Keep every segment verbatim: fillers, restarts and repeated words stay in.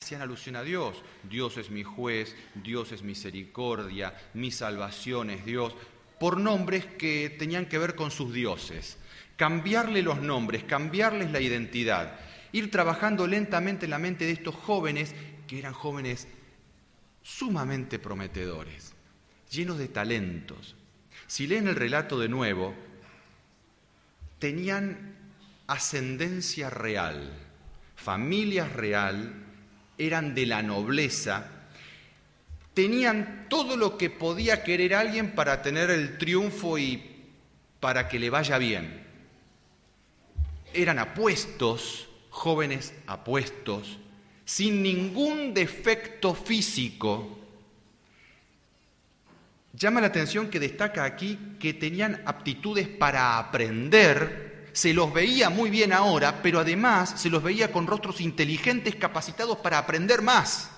hacían alusión a Dios. Dios es mi juez, Dios es misericordia, mi salvación es Dios, por nombres que tenían que ver con sus dioses. Cambiarle los nombres, cambiarles la identidad, ir trabajando lentamente en la mente de estos jóvenes, que eran jóvenes sumamente prometedores, llenos de talentos. Si leen el relato de nuevo, tenían ascendencia real, familia real, eran de la nobleza, tenían todo lo que podía querer alguien para tener el triunfo y para que le vaya bien. Eran apuestos, jóvenes apuestos, sin ningún defecto físico. Llama la atención que destaca aquí que tenían aptitudes para aprender, se los veía muy bien ahora, pero además se los veía con rostros inteligentes, capacitados para aprender más.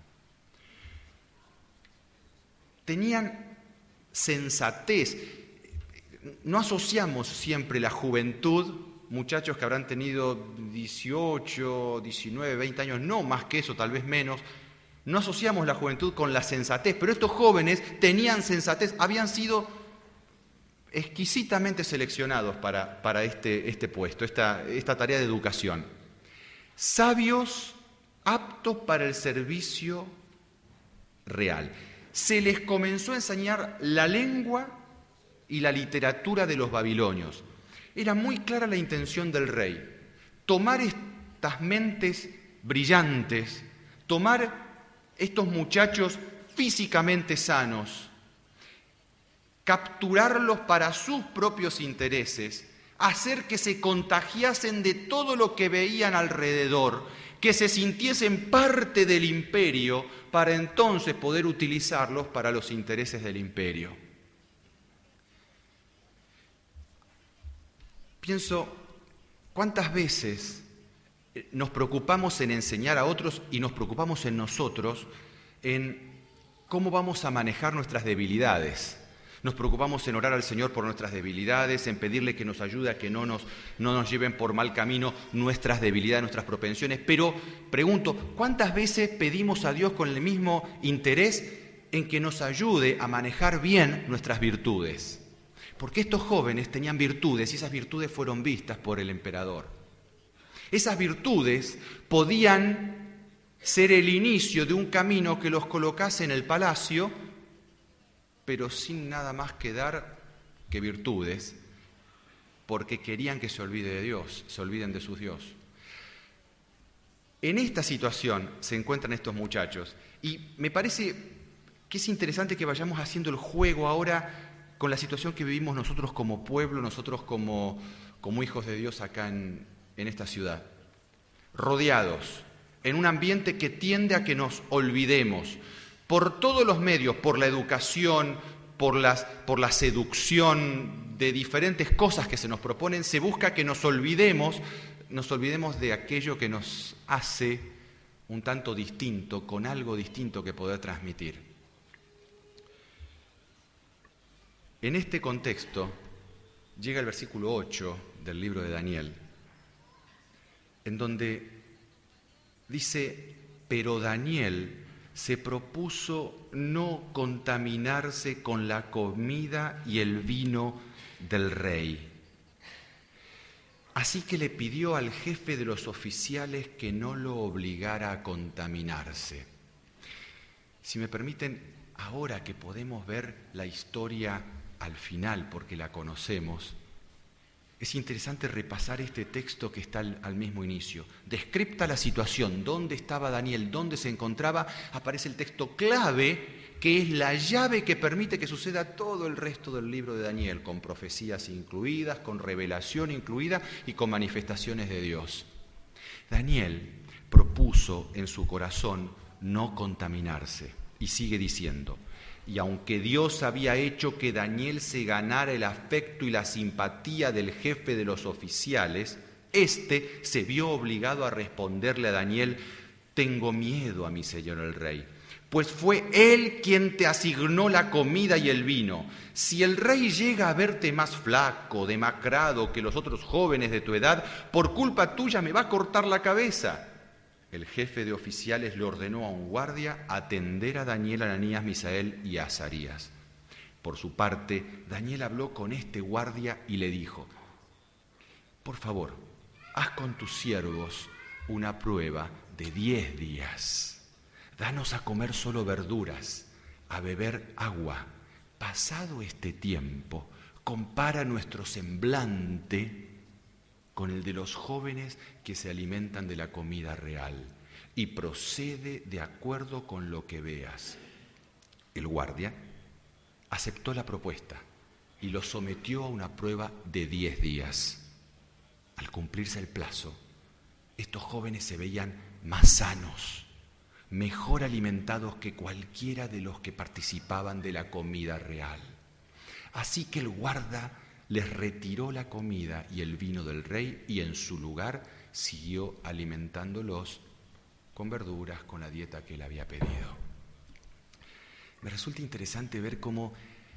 Tenían sensatez. No asociamos siempre la juventud, muchachos que habrán tenido dieciocho, diecinueve, veinte años, no más que eso, tal vez menos. No asociamos la juventud con la sensatez, pero estos jóvenes tenían sensatez, habían sido exquisitamente seleccionados para, para este, este puesto, esta, esta tarea de educación. Sabios, aptos para el servicio real. Se les comenzó a enseñar la lengua y la literatura de los babilonios. Era muy clara la intención del rey, tomar estas mentes brillantes, tomar estos muchachos físicamente sanos, capturarlos para sus propios intereses, hacer que se contagiasen de todo lo que veían alrededor, que se sintiesen parte del imperio, para entonces poder utilizarlos para los intereses del imperio. Pienso, ¿cuántas veces nos preocupamos en enseñar a otros y nos preocupamos en nosotros en cómo vamos a manejar nuestras debilidades? Nos preocupamos en orar al Señor por nuestras debilidades, en pedirle que nos ayude a que no nos, no nos lleven por mal camino nuestras debilidades, nuestras propensiones. Pero pregunto, ¿cuántas veces pedimos a Dios con el mismo interés en que nos ayude a manejar bien nuestras virtudes? Porque estos jóvenes tenían virtudes y esas virtudes fueron vistas por el emperador. Esas virtudes podían ser el inicio de un camino que los colocase en el palacio, pero sin nada más que dar que virtudes, porque querían que se olvide de Dios, se olviden de sus Dios. En esta situación se encuentran estos muchachos y me parece que es interesante que vayamos haciendo el juego ahora con la situación que vivimos nosotros como pueblo, nosotros como, como hijos de Dios acá en, en esta ciudad, rodeados en un ambiente que tiende a que nos olvidemos por todos los medios, por la educación, por, las, por la seducción de diferentes cosas que se nos proponen, se busca que nos olvidemos, nos olvidemos de aquello que nos hace un tanto distinto, con algo distinto que poder transmitir. En este contexto llega el versículo ocho del libro de Daniel, en donde dice, pero Daniel se propuso no contaminarse con la comida y el vino del rey. Así que le pidió al jefe de los oficiales que no lo obligara a contaminarse. Si me permiten, ahora que podemos ver la historia al final, porque la conocemos, es interesante repasar este texto que está al, al mismo inicio. Descripta la situación, dónde estaba Daniel, dónde se encontraba, aparece el texto clave, que es la llave que permite que suceda todo el resto del libro de Daniel, con profecías incluidas, con revelación incluida y con manifestaciones de Dios. Daniel propuso en su corazón no contaminarse, y sigue diciendo, y aunque Dios había hecho que Daniel se ganara el afecto y la simpatía del jefe de los oficiales, éste se vio obligado a responderle a Daniel, tengo miedo a mi señor el rey, pues fue él quien te asignó la comida y el vino. Si el rey llega a verte más flaco, demacrado que los otros jóvenes de tu edad, por culpa tuya me va a cortar la cabeza. el jefe de oficiales le ordenó a un guardia atender a Daniel, Ananías, Misael y Azarías. Por su parte, Daniel habló con este guardia y le dijo: por favor, haz con tus siervos una prueba de diez días. Danos a comer solo verduras, a beber agua. Pasado este tiempo, compara nuestro semblante con el de los jóvenes que se alimentan de la comida real y procede de acuerdo con lo que veas. El guardia aceptó la propuesta y lo sometió a una prueba de diez días. Al cumplirse el plazo, estos jóvenes se veían más sanos, mejor alimentados que cualquiera de los que participaban de la comida real. Así que el guarda les retiró la comida y el vino del rey y en su lugar siguió alimentándolos con verduras, con la dieta que él había pedido. Me resulta interesante ver cómo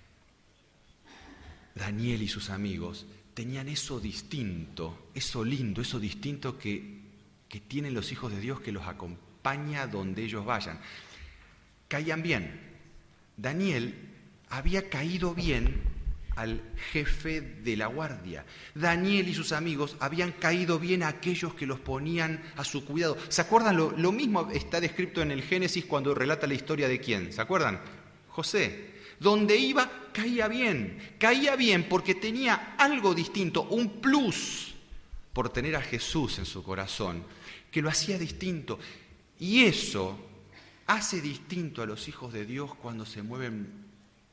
Daniel y sus amigos tenían eso distinto, eso lindo, eso distinto que, que tienen los hijos de Dios, que los acompaña donde ellos vayan. Caían bien. Daniel había caído bien al jefe de la guardia. Daniel y sus amigos habían caído bien a aquellos que los ponían a su cuidado. ¿Se acuerdan? Lo, lo mismo está descrito en el Génesis cuando relata la historia de ¿quién? ¿Se acuerdan? José. Donde iba, caía bien. Caía bien porque tenía algo distinto, un plus por tener a Jesús en su corazón, que lo hacía distinto. Y eso hace distinto a los hijos de Dios cuando se mueven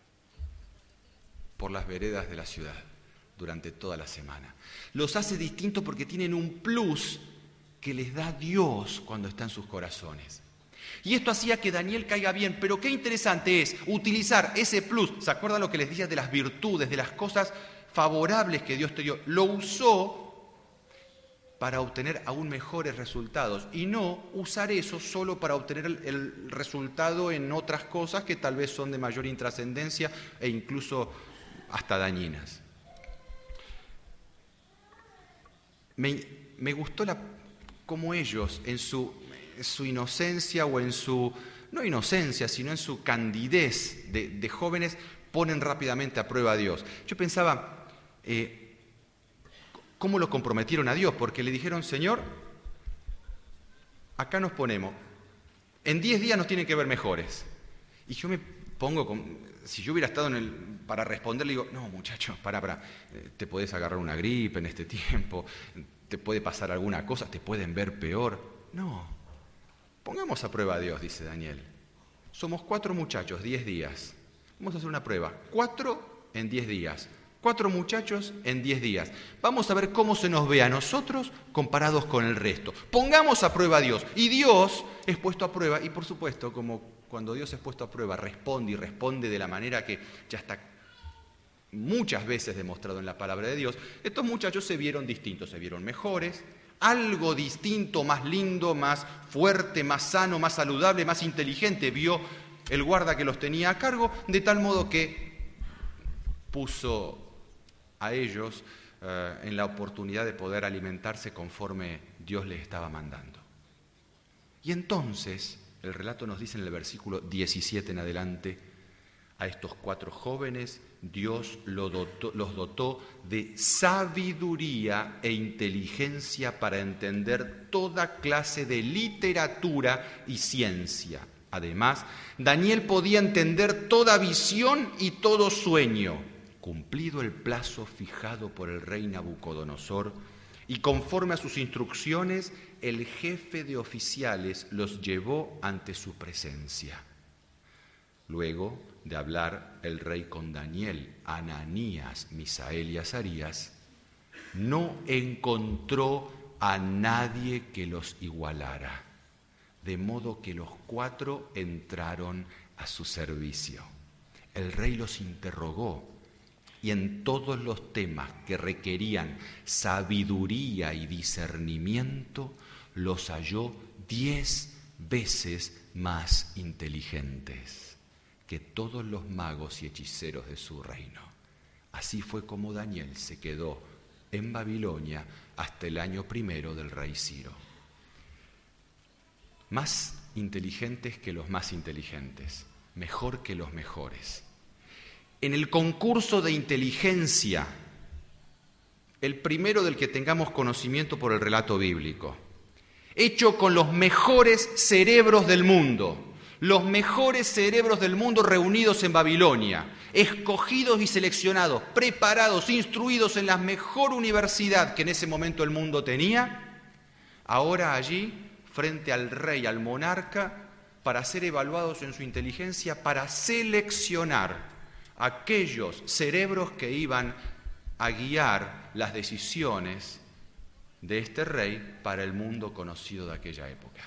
por las veredas de la ciudad durante toda la semana. Los hace distintos porque tienen un plus que les da Dios cuando está en sus corazones. Y esto hacía que Daniel caiga bien, pero qué interesante es utilizar ese plus. ¿Se acuerdan lo que les decía de las virtudes, de las cosas favorables que Dios te dio? Lo usó para obtener aún mejores resultados y no usar eso solo para obtener el, el resultado en otras cosas que tal vez son de mayor intrascendencia e incluso hasta dañinas. Me, me gustó la, cómo ellos, en su, en su inocencia o en su, no inocencia, sino en su candidez de, de jóvenes, ponen rápidamente a prueba a Dios. Yo pensaba, eh, ¿cómo lo comprometieron a Dios? Porque le dijeron: Señor, acá nos ponemos, en diez días nos tienen que ver mejores. Y yo me pongo con... Si yo hubiera estado en el, para responder, le digo: no, muchachos, pará, pará, te podés agarrar una gripe en este tiempo, te puede pasar alguna cosa, te pueden ver peor. No, pongamos a prueba a Dios, dice Daniel. Somos cuatro muchachos, diez días. Vamos a hacer una prueba. Cuatro en diez días. Cuatro muchachos en diez días. Vamos a ver cómo se nos ve a nosotros comparados con el resto. Pongamos a prueba a Dios. Y Dios es puesto a prueba. Y por supuesto, como cuando Dios es puesto a prueba, responde y responde de la manera que ya está muchas veces demostrado en la palabra de Dios, estos muchachos se vieron distintos, se vieron mejores, algo distinto, más lindo, más fuerte, más sano, más saludable, más inteligente, vio el guarda que los tenía a cargo, de tal modo que puso a ellos eh, en la oportunidad de poder alimentarse conforme Dios les estaba mandando. Y entonces, el relato nos dice en el versículo diecisiete en adelante, a estos cuatro jóvenes Dios los dotó, los dotó de sabiduría e inteligencia para entender toda clase de literatura y ciencia. Además, Daniel podía entender toda visión y todo sueño. Cumplido el plazo fijado por el rey Nabucodonosor, y conforme a sus instrucciones, el jefe de oficiales los llevó ante su presencia. Luego de hablar el rey con Daniel, Ananías, Misael y Azarías, no encontró a nadie que los igualara, de modo que los cuatro entraron a su servicio. El rey los interrogó, y en todos los temas que requerían sabiduría y discernimiento, los halló diez veces más inteligentes que todos los magos y hechiceros de su reino. Así fue como Daniel se quedó en Babilonia hasta el año primero del rey Ciro. más inteligentes que los más inteligentes, mejor que los mejores. En el concurso de inteligencia, el primero del que tengamos conocimiento por el relato bíblico, hecho con los mejores cerebros del mundo, los mejores cerebros del mundo reunidos en Babilonia, escogidos y seleccionados, preparados, instruidos en la mejor universidad que en ese momento el mundo tenía, ahora allí, frente al rey, al monarca, para ser evaluados en su inteligencia, para seleccionar aquellos cerebros que iban a guiar las decisiones de este rey para el mundo conocido de aquella época.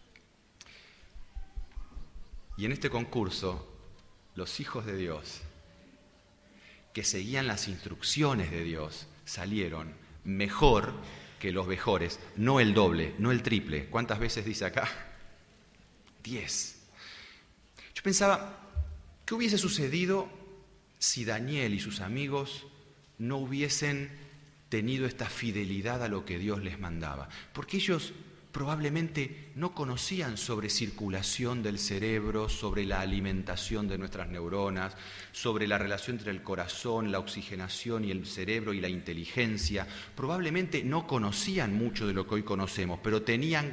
Y en este concurso, los hijos de Dios, que seguían las instrucciones de Dios, salieron mejor que los mejores, no el doble, no el triple. ¿Cuántas veces dice acá? Diez. Yo pensaba, ¿qué hubiese sucedido si Daniel y sus amigos no hubiesen tenido esta fidelidad a lo que Dios les mandaba? Porque ellos probablemente no conocían sobre circulación del cerebro, sobre la alimentación de nuestras neuronas, sobre la relación entre el corazón, la oxigenación y el cerebro y la inteligencia. Probablemente no conocían mucho de lo que hoy conocemos, pero tenían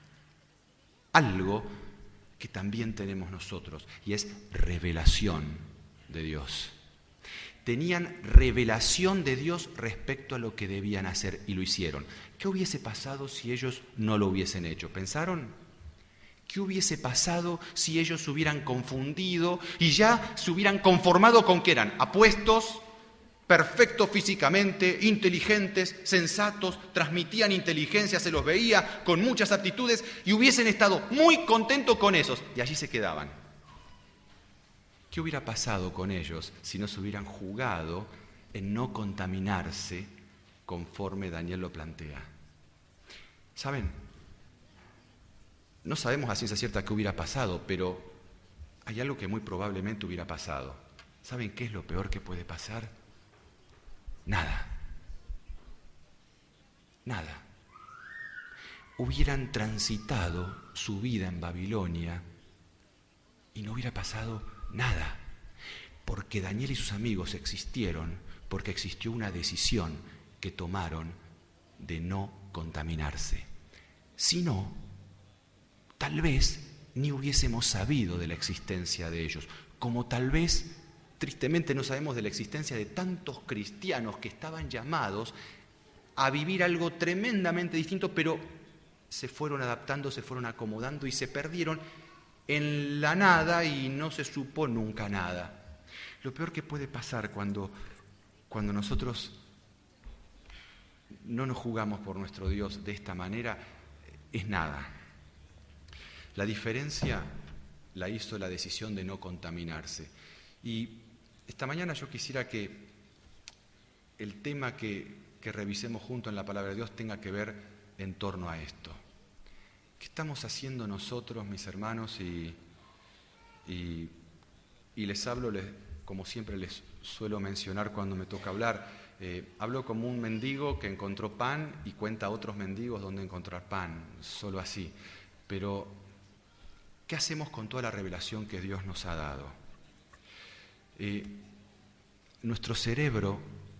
algo que también tenemos nosotros, y es revelación de Dios. Tenían revelación de Dios respecto a lo que debían hacer y lo hicieron. ¿Qué hubiese pasado si ellos no lo hubiesen hecho? ¿Pensaron? ¿Qué hubiese pasado si ellos se hubieran confundido y ya se hubieran conformado con que eran apuestos, perfectos físicamente, inteligentes, sensatos, transmitían inteligencia, se los veía con muchas aptitudes y hubiesen estado muy contentos con esos y allí se quedaban? ¿Qué hubiera pasado con ellos si no se hubieran jugado en no contaminarse conforme Daniel lo plantea? ¿Saben? No sabemos a ciencia cierta qué hubiera pasado, pero hay algo que muy probablemente hubiera pasado. ¿Saben qué es lo peor que puede pasar? Nada. Nada. Hubieran transitado su vida en Babilonia y no hubiera pasado nada, porque Daniel y sus amigos existieron, porque existió una decisión que tomaron de no contaminarse. Si no, tal vez ni hubiésemos sabido de la existencia de ellos, como tal vez, tristemente, no sabemos de la existencia de tantos cristianos que estaban llamados a vivir algo tremendamente distinto, pero se fueron adaptando, se fueron acomodando y se perdieron en la nada y no se supo nunca nada. Lo peor que puede pasar cuando, cuando nosotros no nos jugamos por nuestro Dios de esta manera es nada. La diferencia la hizo la decisión de no contaminarse. Y esta mañana yo quisiera que el tema que, que revisemos juntos en la palabra de Dios tenga que ver en torno a esto. ¿Qué estamos haciendo nosotros, mis hermanos? Y, y, y les hablo, les, como siempre les suelo mencionar cuando me toca hablar, eh, hablo como un mendigo que encontró pan y cuenta a otros mendigos dónde encontrar pan, solo así. Pero, ¿qué hacemos con toda la revelación que Dios nos ha dado? Eh, nuestro cerebro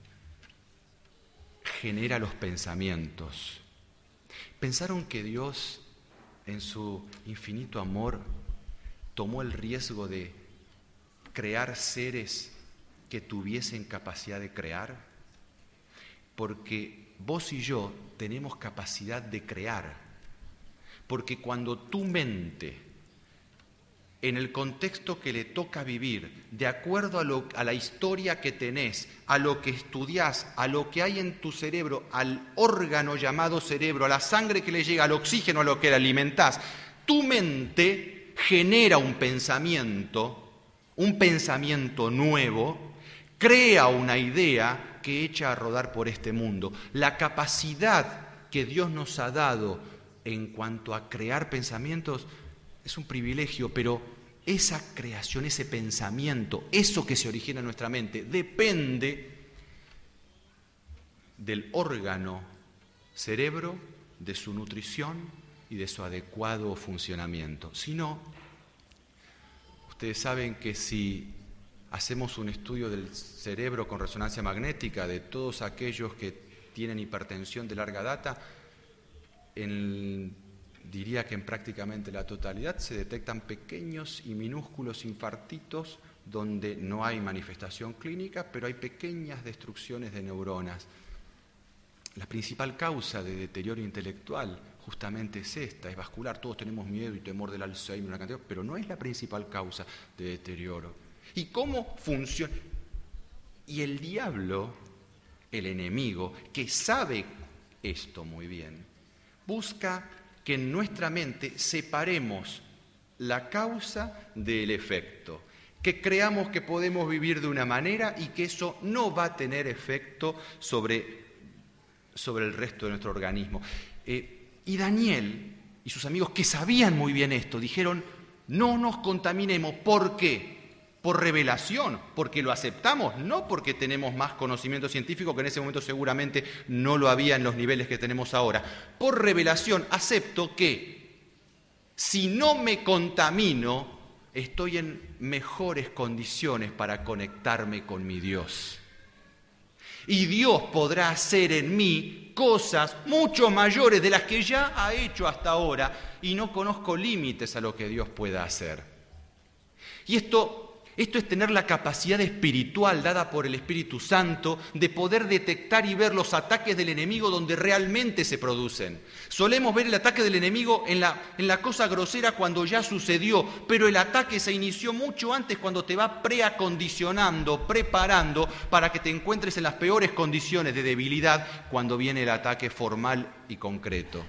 genera los pensamientos. ¿Pensaron que Dios, en su infinito amor, tomó el riesgo de crear seres que tuviesen capacidad de crear? Porque vos y yo tenemos capacidad de crear. Porque cuando tu mente, en el contexto que le toca vivir, de acuerdo a, lo, a la historia que tenés, a lo que estudiás, a lo que hay en tu cerebro, al órgano llamado cerebro, a la sangre que le llega, al oxígeno a lo que le alimentás, tu mente genera un pensamiento, un pensamiento nuevo, crea una idea que echa a rodar por este mundo. La capacidad que Dios nos ha dado en cuanto a crear pensamientos es un privilegio, pero esa creación, ese pensamiento, eso que se origina en nuestra mente, depende del órgano cerebro, de su nutrición, y de su adecuado funcionamiento. Si no, ustedes saben que si hacemos un estudio del cerebro con resonancia magnética de todos aquellos que tienen hipertensión de larga data, en, diría que en prácticamente la totalidad se detectan pequeños y minúsculos infartitos donde no hay manifestación clínica, pero hay pequeñas destrucciones de neuronas. La principal causa de deterioro intelectual justamente es esta, es vascular. Todos tenemos miedo y temor del Alzheimer, una cantidad, pero no es la principal causa de deterioro. ¿Y cómo funciona? Y el diablo, el enemigo, que sabe esto muy bien, busca que en nuestra mente separemos la causa del efecto, que creamos que podemos vivir de una manera y que eso no va a tener efecto sobre, sobre el resto de nuestro organismo. Eh, y Daniel y sus amigos, que sabían muy bien esto, dijeron, no nos contaminemos. ¿Por qué? Por revelación, porque lo aceptamos, no porque tenemos más conocimiento científico, que en ese momento seguramente no lo había en los niveles que tenemos ahora. Por revelación acepto que si no me contamino, estoy en mejores condiciones para conectarme con mi Dios. Y Dios podrá hacer en mí cosas mucho mayores de las que ya ha hecho hasta ahora, y no conozco límites a lo que Dios pueda hacer. Y esto... Esto es tener la capacidad espiritual dada por el Espíritu Santo de poder detectar y ver los ataques del enemigo donde realmente se producen. Solemos ver el ataque del enemigo en la, en la cosa grosera cuando ya sucedió, pero el ataque se inició mucho antes, cuando te va preacondicionando, preparando para que te encuentres en las peores condiciones de debilidad cuando viene el ataque formal y concreto.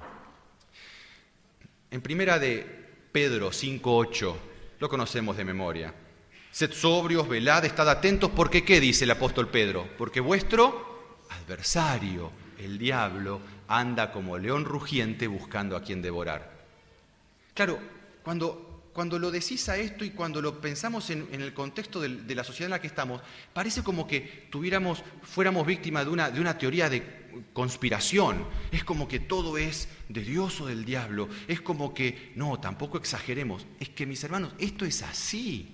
En primera de Pedro cinco ocho, lo conocemos de memoria. Sed sobrios, velad, estad atentos, porque ¿qué dice el apóstol Pedro? Porque vuestro adversario, el diablo, anda como león rugiente buscando a quien devorar. Claro, cuando, cuando lo decís a esto y cuando lo pensamos en, en el contexto de, de la sociedad en la que estamos, parece como que tuviéramos, fuéramos víctimas de una, de una teoría de conspiración. Es como que todo es de Dios o del diablo. Es como que, no, tampoco exageremos. Es que, mis hermanos, esto es así.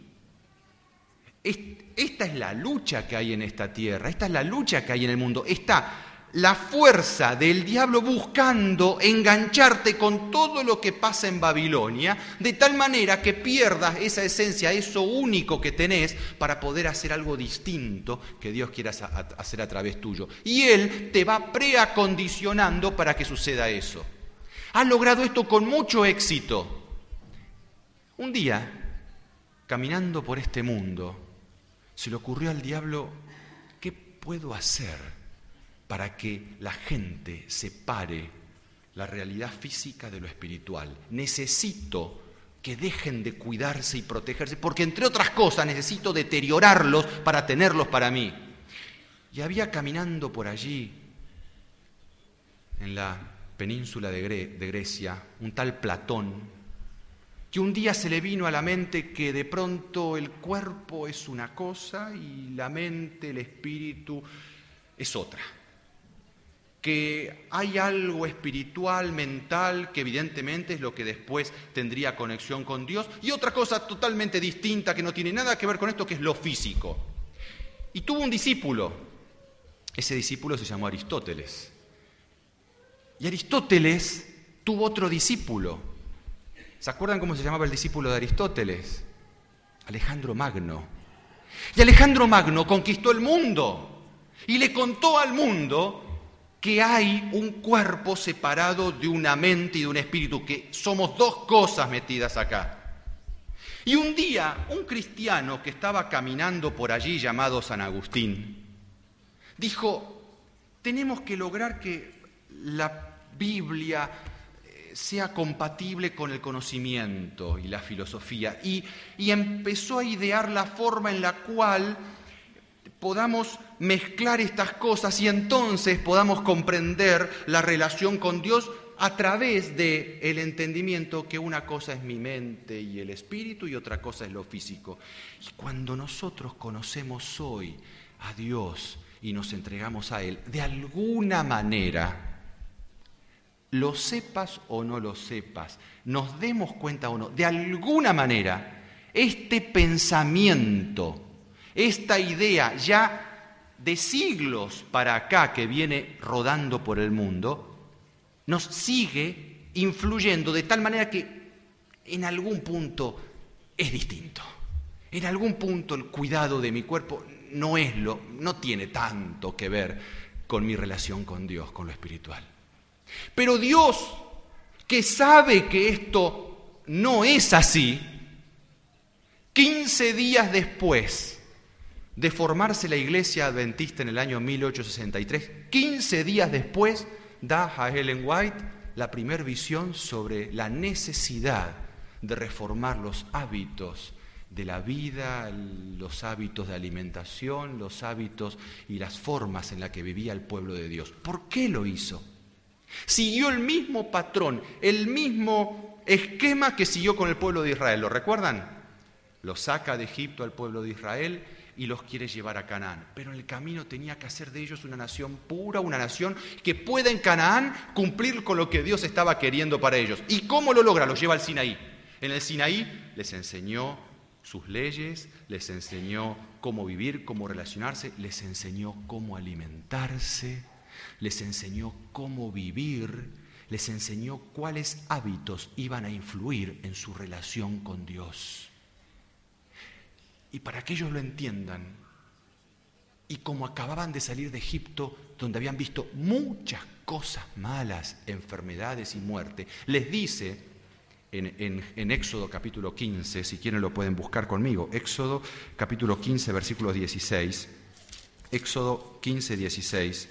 Esta es la lucha que hay en esta tierra, esta es la lucha que hay en el mundo. Está la fuerza del diablo buscando engancharte con todo lo que pasa en Babilonia, de tal manera que pierdas esa esencia, eso único que tenés, para poder hacer algo distinto que Dios quiera hacer a través tuyo. Y Él te va preacondicionando para que suceda eso. Ha logrado esto con mucho éxito. Un día, caminando por este mundo, se le ocurrió al diablo, ¿qué puedo hacer para que la gente separe la realidad física de lo espiritual? Necesito que dejen de cuidarse y protegerse, porque entre otras cosas necesito deteriorarlos para tenerlos para mí. Y había caminando por allí, en la península de, Gre- de Grecia, un tal Platón, que un día se le vino a la mente que de pronto el cuerpo es una cosa y la mente, el espíritu, es otra. Que hay algo espiritual, mental, que evidentemente es lo que después tendría conexión con Dios, y otra cosa totalmente distinta que no tiene nada que ver con esto, que es lo físico. Y tuvo un discípulo. Ese discípulo se llamó Aristóteles. Y Aristóteles tuvo otro discípulo. ¿Se acuerdan cómo se llamaba el discípulo de Aristóteles? Alejandro Magno. Y Alejandro Magno conquistó el mundo y le contó al mundo que hay un cuerpo separado de una mente y de un espíritu, que somos dos cosas metidas acá. Y un día, un cristiano que estaba caminando por allí, llamado San Agustín, dijo, tenemos que lograr que la Biblia sea compatible con el conocimiento y la filosofía, y, y empezó a idear la forma en la cual podamos mezclar estas cosas y entonces podamos comprender la relación con Dios a través del entendimiento que una cosa es mi mente y el espíritu y otra cosa es lo físico. Y cuando nosotros conocemos hoy a Dios y nos entregamos a Él, de alguna manera lo sepas o no lo sepas, nos demos cuenta o no, de alguna manera, este pensamiento, esta idea ya de siglos para acá que viene rodando por el mundo, nos sigue influyendo de tal manera que en algún punto es distinto. En algún punto el cuidado de mi cuerpo no es lo, no tiene tanto que ver con mi relación con Dios, con lo espiritual. Pero Dios, que sabe que esto no es así, quince días después de formarse la Iglesia Adventista en el año mil ochocientos sesenta y tres, quince días después da a Ellen White la primera visión sobre la necesidad de reformar los hábitos de la vida, los hábitos de alimentación, los hábitos y las formas en las que vivía el pueblo de Dios. ¿Por qué lo hizo? Siguió el mismo patrón, el mismo esquema que siguió con el pueblo de Israel. ¿Lo recuerdan? Los saca de Egipto al pueblo de Israel y los quiere llevar a Canaán. Pero en el camino tenía que hacer de ellos una nación pura, una nación que pueda en Canaán cumplir con lo que Dios estaba queriendo para ellos. ¿Y cómo lo logra? Los lleva al Sinaí. En el Sinaí les enseñó sus leyes, les enseñó cómo vivir, cómo relacionarse, les enseñó cómo alimentarse, les enseñó cómo vivir, les enseñó cuáles hábitos iban a influir en su relación con Dios. Y para que ellos lo entiendan, y como acababan de salir de Egipto, donde habían visto muchas cosas malas, enfermedades y muerte, les dice en, en, en Éxodo capítulo quince, si quieren lo pueden buscar conmigo, Éxodo capítulo quince, versículo dieciséis, Éxodo quince, dieciséis,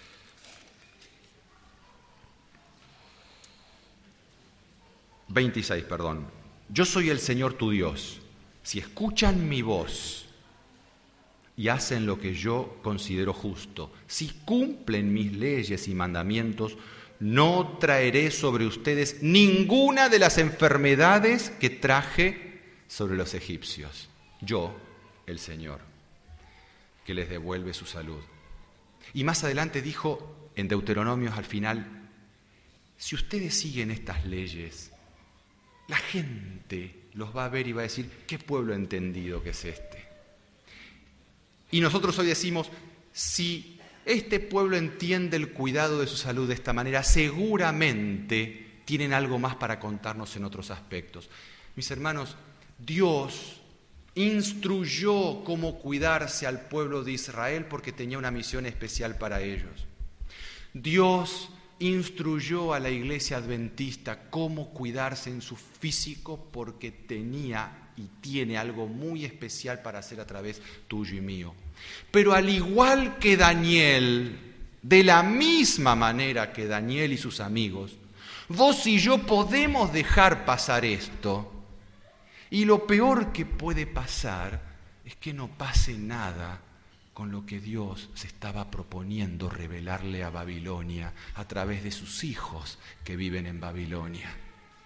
veintiséis, perdón. Yo soy el Señor tu Dios. Si escuchan mi voz y hacen lo que yo considero justo, si cumplen mis leyes y mandamientos, no traeré sobre ustedes ninguna de las enfermedades que traje sobre los egipcios. Yo, el Señor, que les devuelve su salud. Y más adelante dijo en Deuteronomios al final, si ustedes siguen estas leyes, la gente los va a ver y va a decir, ¿qué pueblo entendido que es este? Y nosotros hoy decimos, si este pueblo entiende el cuidado de su salud de esta manera, seguramente tienen algo más para contarnos en otros aspectos. Mis hermanos, Dios instruyó cómo cuidarse al pueblo de Israel porque tenía una misión especial para ellos. Dios instruyó a la iglesia adventista cómo cuidarse en su físico porque tenía y tiene algo muy especial para hacer a través tuyo y mío. Pero al igual que Daniel, de la misma manera que Daniel y sus amigos, vos y yo podemos dejar pasar esto. Y lo peor que puede pasar es que no pase nada con lo que Dios se estaba proponiendo revelarle a Babilonia a través de sus hijos que viven en Babilonia.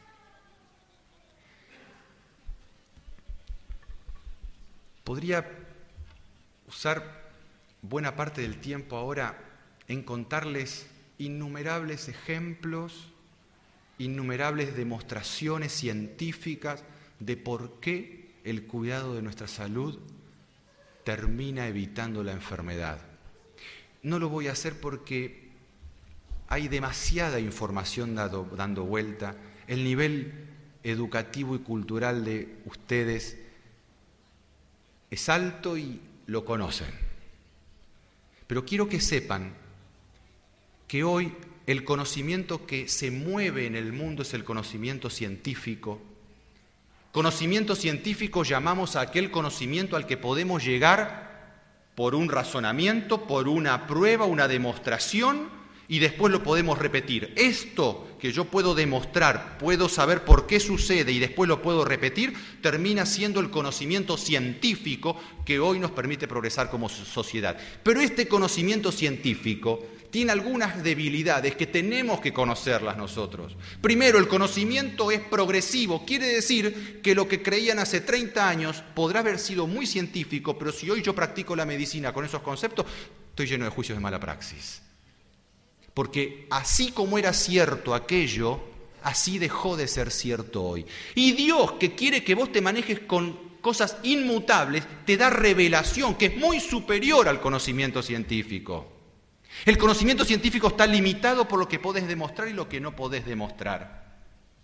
Podría usar buena parte del tiempo ahora en contarles innumerables ejemplos, innumerables demostraciones científicas de por qué el cuidado de nuestra salud termina evitando la enfermedad. No lo voy a hacer porque hay demasiada información dado, dando vuelta. El nivel educativo y cultural de ustedes es alto y lo conocen. Pero quiero que sepan que hoy el conocimiento que se mueve en el mundo es el conocimiento científico. Conocimiento científico llamamos a aquel conocimiento al que podemos llegar por un razonamiento, por una prueba, una demostración, y después lo podemos repetir. Esto que yo puedo demostrar, puedo saber por qué sucede y después lo puedo repetir, termina siendo el conocimiento científico que hoy nos permite progresar como sociedad. Pero este conocimiento científico tiene algunas debilidades que tenemos que conocerlas nosotros. Primero, el conocimiento es progresivo, quiere decir que lo que creían hace treinta años podrá haber sido muy científico, pero si hoy yo practico la medicina con esos conceptos, estoy lleno de juicios de mala praxis. Porque así como era cierto aquello, así dejó de ser cierto hoy. Y Dios, que quiere que vos te manejes con cosas inmutables, te da revelación, que es muy superior al conocimiento científico. El conocimiento científico está limitado por lo que podés demostrar y lo que no podés demostrar.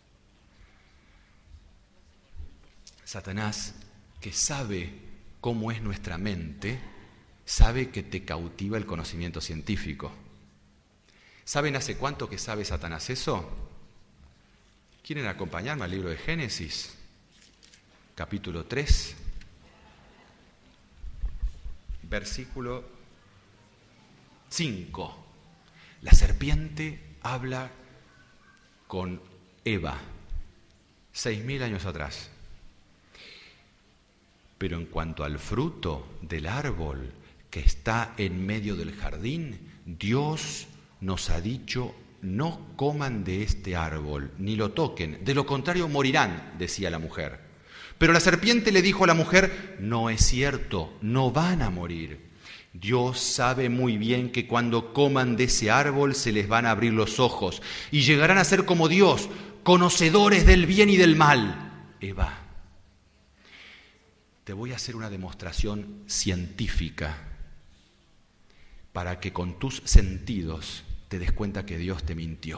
Satanás, que sabe cómo es nuestra mente, sabe que te cautiva el conocimiento científico. ¿Saben hace cuánto que sabe Satanás eso? ¿Quieren acompañarme al libro de Génesis? Capítulo tres, versículo cinco. La serpiente habla con Eva, seis mil años atrás. Pero en cuanto al fruto del árbol que está en medio del jardín, Dios nos ha dicho: no coman de este árbol, ni lo toquen, de lo contrario morirán, decía la mujer. Pero la serpiente le dijo a la mujer: no es cierto, no van a morir. Dios sabe muy bien que cuando coman de ese árbol se les van a abrir los ojos y llegarán a ser como Dios, conocedores del bien y del mal. Eva, te voy a hacer una demostración científica para que con tus sentidos te des cuenta que Dios te mintió.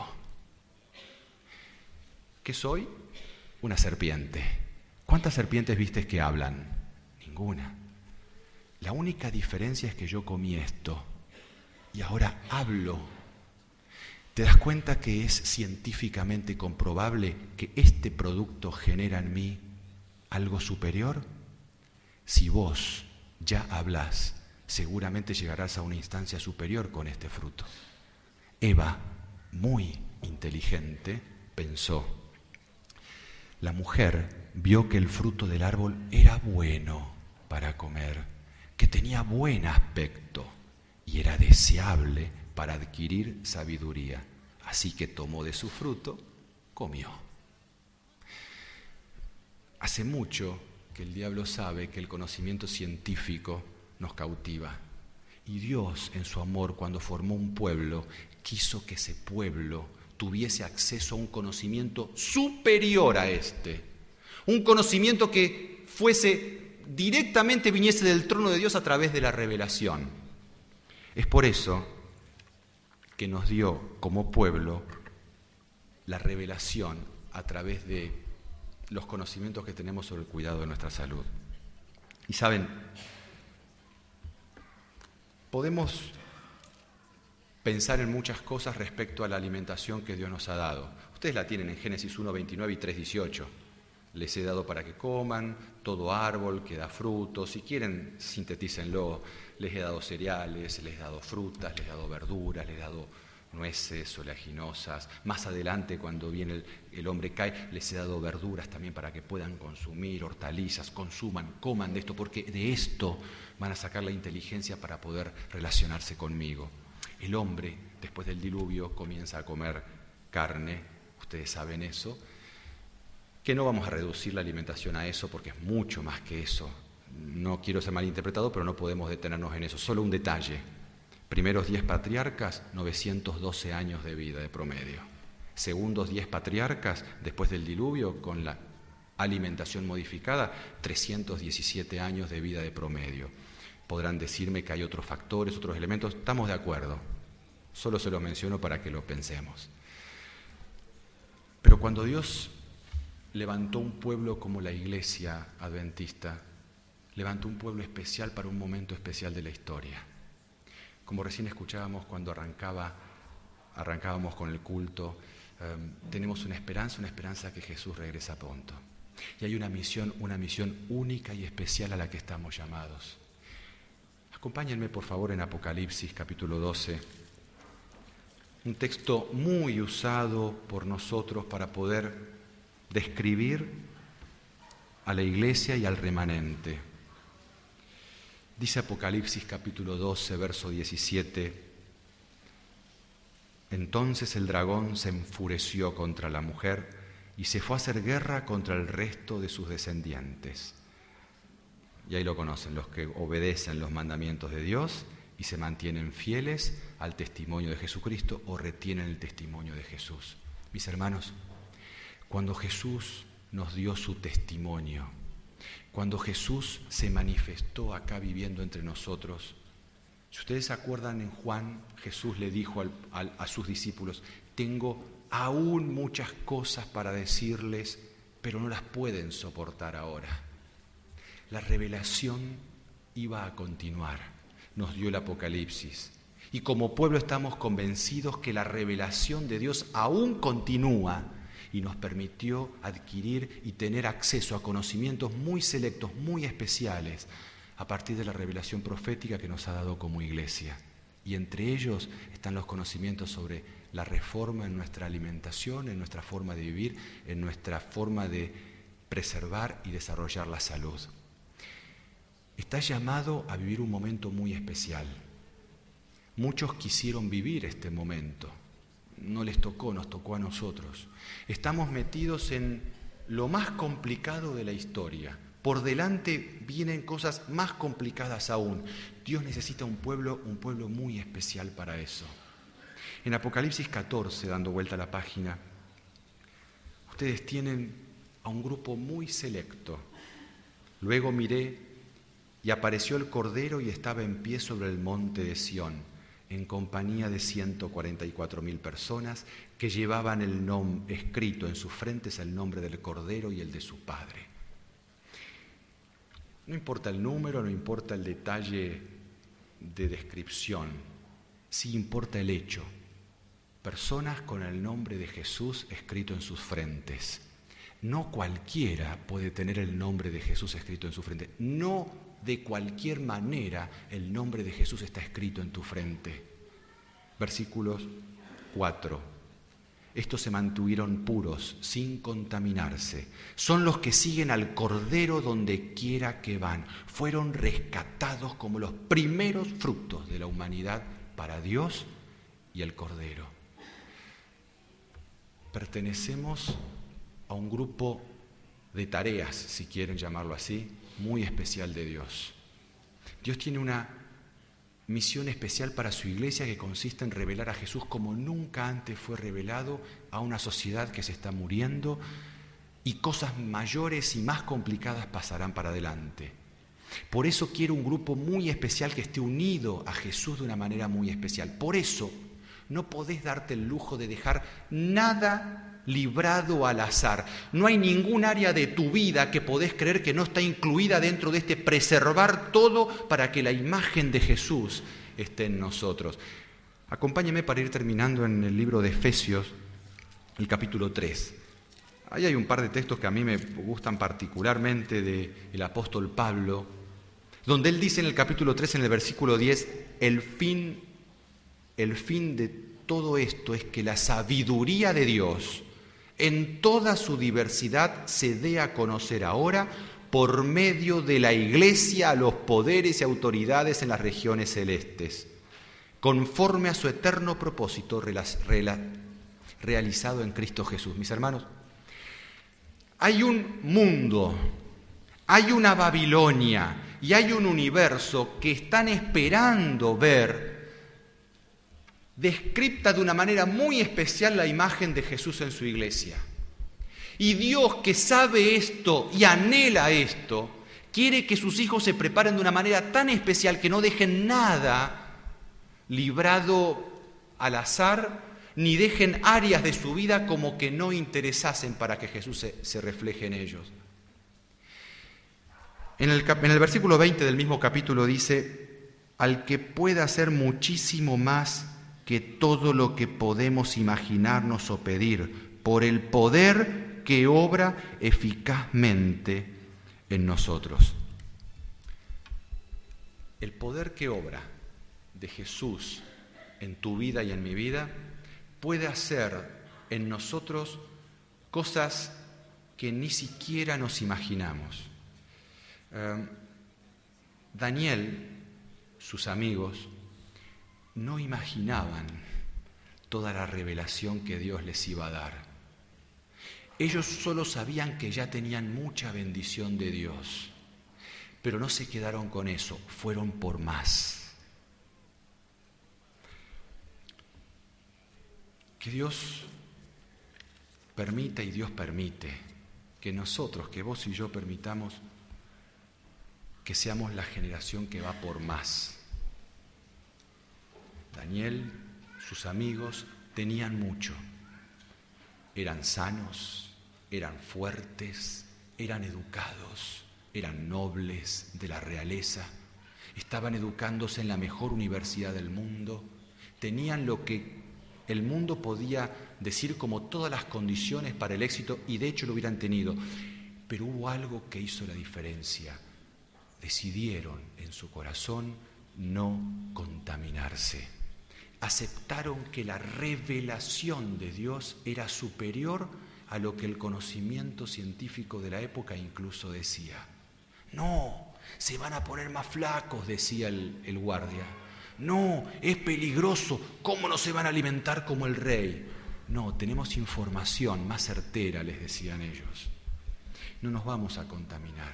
¿Qué soy? Una serpiente. ¿Cuántas serpientes viste que hablan? Ninguna. La única diferencia es que yo comí esto y ahora hablo. ¿Te das cuenta que es científicamente comprobable que este producto genera en mí algo superior? Si vos ya hablás, seguramente llegarás a una instancia superior con este fruto. Eva, muy inteligente, pensó. La mujer vio que el fruto del árbol era bueno para comer, que tenía buen aspecto y era deseable para adquirir sabiduría. Así que tomó de su fruto, comió. Hace mucho que el diablo sabe que el conocimiento científico nos cautiva. Y Dios, en su amor, cuando formó un pueblo, quiso que ese pueblo tuviese acceso a un conocimiento superior a este. Un conocimiento que fuese directamente, viniese del trono de Dios a través de la revelación. Es por eso que nos dio como pueblo la revelación a través de los conocimientos que tenemos sobre el cuidado de nuestra salud. Y saben, podemos pensar en muchas cosas respecto a la alimentación que Dios nos ha dado. Ustedes la tienen en Génesis uno, veintinueve y tres, dieciocho. Les he dado para que coman todo árbol que da frutos. Si quieren, sintetícenlo. Les he dado cereales, les he dado frutas, les he dado verduras, les he dado nueces oleaginosas. Más adelante, cuando viene el, el hombre cae, les he dado verduras también para que puedan consumir, hortalizas, consuman, coman de esto, porque de esto van a sacar la inteligencia para poder relacionarse conmigo. El hombre, después del diluvio, comienza a comer carne, ustedes saben eso, que no vamos a reducir la alimentación a eso porque es mucho más que eso. No quiero ser malinterpretado, pero no podemos detenernos en eso. Solo un detalle. Primeros diez patriarcas, novecientos doce años de vida de promedio. Segundos diez patriarcas, después del diluvio, con la alimentación modificada, trescientos diecisiete años de vida de promedio. Podrán decirme que hay otros factores, otros elementos. Estamos de acuerdo. Solo se los menciono para que lo pensemos. Pero cuando Dios levantó un pueblo como la Iglesia Adventista, levantó un pueblo especial para un momento especial de la historia. Como recién escuchábamos cuando arrancaba, arrancábamos con el culto, eh, tenemos una esperanza, una esperanza que Jesús regresa pronto. Y hay una misión, una misión única y especial a la que estamos llamados. Acompáñenme, por favor, en Apocalipsis, capítulo doce. Un texto muy usado por nosotros para poder describir a la iglesia y al remanente. Dice Apocalipsis capítulo doce, verso diecisiete, entonces el dragón se enfureció contra la mujer y se fue a hacer guerra contra el resto de sus descendientes. Y ahí lo conocen, los que obedecen los mandamientos de Dios y se mantienen fieles al testimonio de Jesucristo o retienen el testimonio de Jesús. Mis hermanos, cuando Jesús nos dio su testimonio, cuando Jesús se manifestó acá viviendo entre nosotros, si ustedes se acuerdan en Juan, Jesús le dijo al, al, a sus discípulos, tengo aún muchas cosas para decirles, pero no las pueden soportar ahora. La revelación iba a continuar, nos dio el Apocalipsis. Y como pueblo estamos convencidos que la revelación de Dios aún continúa y nos permitió adquirir y tener acceso a conocimientos muy selectos, muy especiales, a partir de la revelación profética que nos ha dado como iglesia. Y entre ellos están los conocimientos sobre la reforma en nuestra alimentación, en nuestra forma de vivir, en nuestra forma de preservar y desarrollar la salud. Estás llamado a vivir un momento muy especial. Muchos quisieron vivir este momento. No les tocó, nos tocó a nosotros. Estamos metidos en lo más complicado de la historia. Por delante vienen cosas más complicadas aún. Dios necesita un pueblo, un pueblo muy especial para eso. En Apocalipsis catorce, dando vuelta a la página, ustedes tienen a un grupo muy selecto. Luego miré y apareció el Cordero y estaba en pie sobre el monte de Sión, en compañía de ciento cuarenta y cuatro mil personas que llevaban el nombre escrito en sus frentes el nombre del Cordero y el de su Padre. No importa el número, no importa el detalle de descripción, sí importa el hecho. Personas con el nombre de Jesús escrito en sus frentes. No cualquiera puede tener el nombre de Jesús escrito en su frente. No de cualquier manera el nombre de Jesús está escrito en tu frente. Versículos cuatro. Estos se mantuvieron puros, sin contaminarse. Son los que siguen al Cordero donde quiera que van. Fueron rescatados como los primeros frutos de la humanidad para Dios y el Cordero. Pertenecemos a un grupo de tareas, si quieren llamarlo así, muy especial de Dios. Dios tiene una misión especial para su iglesia que consiste en revelar a Jesús como nunca antes fue revelado a una sociedad que se está muriendo, y cosas mayores y más complicadas pasarán para adelante. Por eso quiero un grupo muy especial que esté unido a Jesús de una manera muy especial. Por eso no podés darte el lujo de dejar nada librado al azar. No hay ningún área de tu vida que podés creer que no está incluida dentro de este preservar todo para que la imagen de Jesús esté en nosotros. Acompáñeme para ir terminando en el libro de Efesios, el capítulo tres. Ahí hay un par de textos que a mí me gustan particularmente del apóstol Pablo, donde él dice en el capítulo tres, en el versículo diez, el fin, el fin de todo esto es que la sabiduría de Dios en toda su diversidad se dé a conocer ahora por medio de la Iglesia a los poderes y autoridades en las regiones celestes, conforme a su eterno propósito realizado en Cristo Jesús. Mis hermanos, hay un mundo, hay una Babilonia y hay un universo que están esperando ver descripta de una manera muy especial la imagen de Jesús en su iglesia. Y Dios, que sabe esto y anhela esto, quiere que sus hijos se preparen de una manera tan especial que no dejen nada librado al azar, ni dejen áreas de su vida como que no interesasen para que Jesús se, se refleje en ellos. En el, en el versículo veinte del mismo capítulo dice, al que pueda hacer muchísimo más que todo lo que podemos imaginarnos o pedir, por el poder que obra eficazmente en nosotros. El poder que obra de Jesús en tu vida y en mi vida puede hacer en nosotros cosas que ni siquiera nos imaginamos. Eh, Daniel, sus amigos, no imaginaban toda la revelación que Dios les iba a dar. Ellos solo sabían que ya tenían mucha bendición de Dios, pero no se quedaron con eso, fueron por más. Que Dios permita y Dios permite que nosotros, que vos y yo permitamos que seamos la generación que va por más. Daniel, sus amigos, tenían mucho. Eran sanos, eran fuertes, eran educados, eran nobles de la realeza, estaban educándose en la mejor universidad del mundo, tenían lo que el mundo podía decir como todas las condiciones para el éxito, y de hecho lo hubieran tenido. Pero hubo algo que hizo la diferencia. Decidieron en su corazón no contaminarse. Aceptaron que la revelación de Dios era superior a lo que el conocimiento científico de la época incluso decía. No, se van a poner más flacos, decía el, el guardia. No, es peligroso, ¿cómo no se van a alimentar como el rey? No, tenemos información más certera, les decían ellos. No nos vamos a contaminar.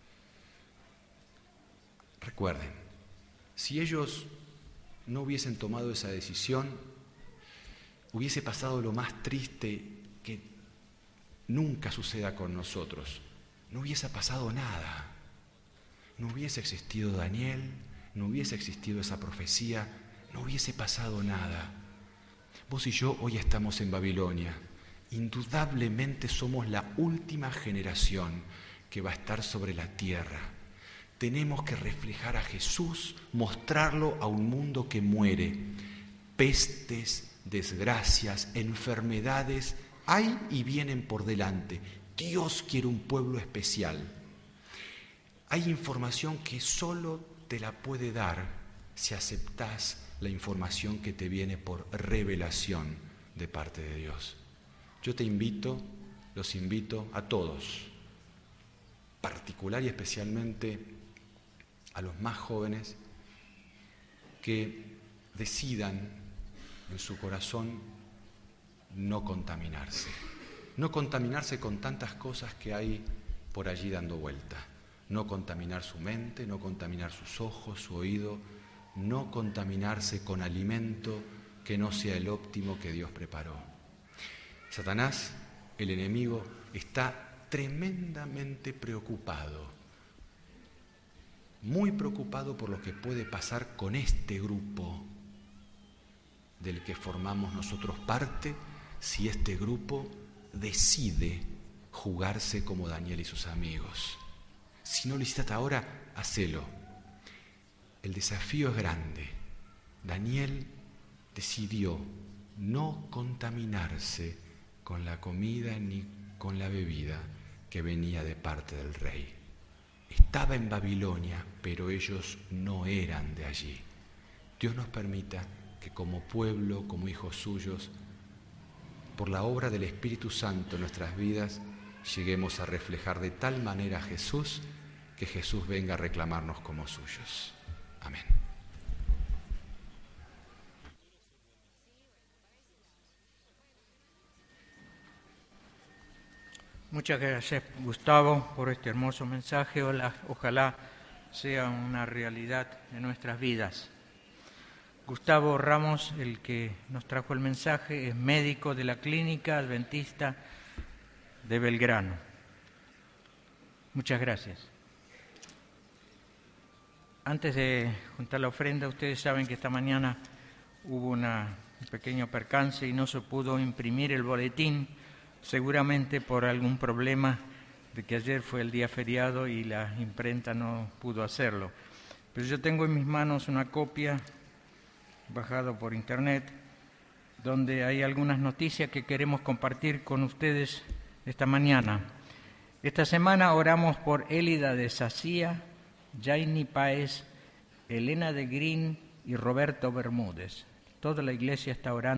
Recuerden, si ellos no hubiesen tomado esa decisión, hubiese pasado lo más triste que nunca suceda con nosotros. No hubiese pasado nada. No hubiese existido Daniel, no hubiese existido esa profecía, no hubiese pasado nada. Vos y yo hoy estamos en Babilonia. Indudablemente somos la última generación que va a estar sobre la tierra. Tenemos que reflejar a Jesús, mostrarlo a un mundo que muere. Pestes, desgracias, enfermedades hay y vienen por delante. Dios quiere un pueblo especial. Hay información que solo te la puede dar si aceptás la información que te viene por revelación de parte de Dios. Yo te invito, los invito a todos, particular y especialmente a los más jóvenes, que decidan en su corazón no contaminarse. No contaminarse con tantas cosas que hay por allí dando vuelta. No contaminar su mente, no contaminar sus ojos, su oído, no contaminarse con alimento que no sea el óptimo que Dios preparó. Satanás, el enemigo, está tremendamente preocupado, muy preocupado por lo que puede pasar con este grupo del que formamos nosotros parte, si este grupo decide jugarse como Daniel y sus amigos. Si no lo hiciste hasta ahora, hacelo. El desafío es grande. Daniel decidió no contaminarse con la comida ni con la bebida que venía de parte del rey. Estaba en Babilonia, pero ellos no eran de allí. Dios nos permita que como pueblo, como hijos suyos, por la obra del Espíritu Santo en nuestras vidas, lleguemos a reflejar de tal manera a Jesús que Jesús venga a reclamarnos como suyos. Amén. Muchas gracias, Gustavo, por este hermoso mensaje. Ojalá sea una realidad en nuestras vidas. Gustavo Ramos, el que nos trajo el mensaje, es médico de la Clínica Adventista de Belgrano. Muchas gracias. Antes de juntar la ofrenda, ustedes saben que esta mañana hubo una, un pequeño percance y no se pudo imprimir el boletín, seguramente por algún problema de que ayer fue el día feriado y la imprenta no pudo hacerlo. Pero yo tengo en mis manos una copia bajado por internet, donde hay algunas noticias que queremos compartir con ustedes esta mañana. Esta semana oramos por Élida de Sacía, Jaini Páez, Elena de Green y Roberto Bermúdez. Toda la iglesia está orando.